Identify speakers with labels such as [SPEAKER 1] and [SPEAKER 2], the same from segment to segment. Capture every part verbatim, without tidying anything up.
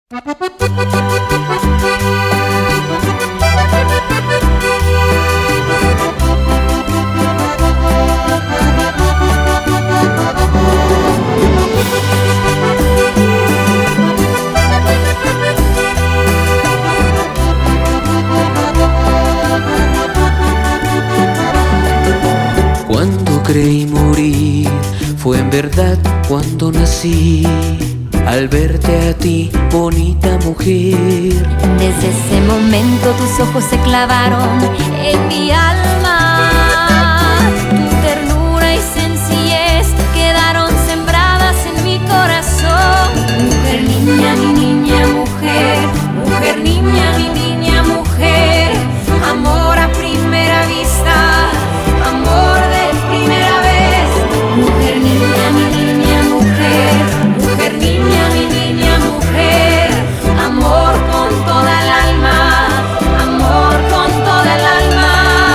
[SPEAKER 1] Cuando creí morir fue en verdad cuando nací, al verte a ti, bonita mujer.
[SPEAKER 2] Desde ese momento tus ojos se clavaron en mi alma. Tu ternura y sencillez quedaron sembradas en mi corazón. Mujer, niña, mi niña, mujer. Mujer, niña, mi niña, mujer. Amor a primera vista, amor de primera vez. Mujer, niña, mi niña, mujer. Mujer, niña, mi niña, mujer. Amor con toda el alma, amor con toda el alma.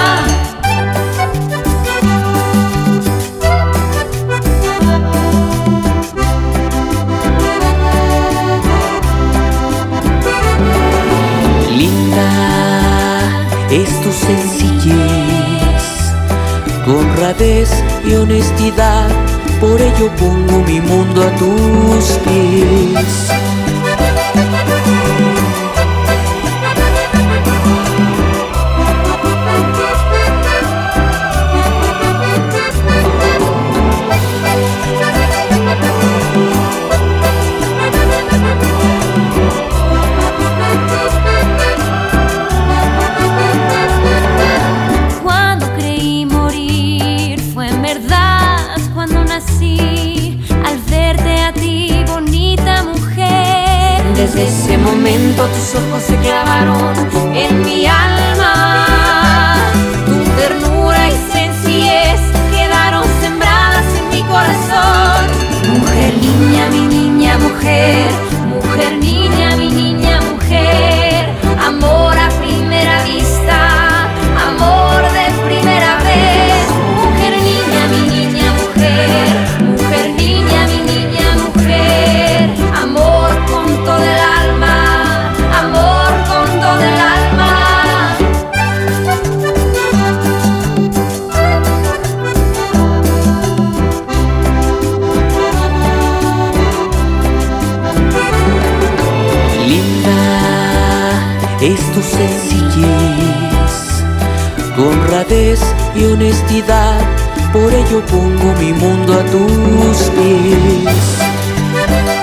[SPEAKER 1] Linda es tu sencillez, tu honradez y honestidad, por ello pongo mi mundo a tus pies.
[SPEAKER 2] Cuando creí morir fue en verdad cuando nací, al verte a ti, bonita mujer. Desde ese momento tus ojos se clavaron en mi alma. Tu ternura y sencillez quedaron sembradas en mi corazón. Mujer, niña, mi niña, mujer. Mujer, niña, mi niña, mujer. Amor a primera vista, amor de primera vez. Mujer, niña, mi niña, mujer. Mujer, niña, mi niña, mujer. Amor con todo el alma, amor con todo el alma.
[SPEAKER 1] Linda es tu sencillez, tu honradez y honestidad, por ello pongo mi mundo a tus pies.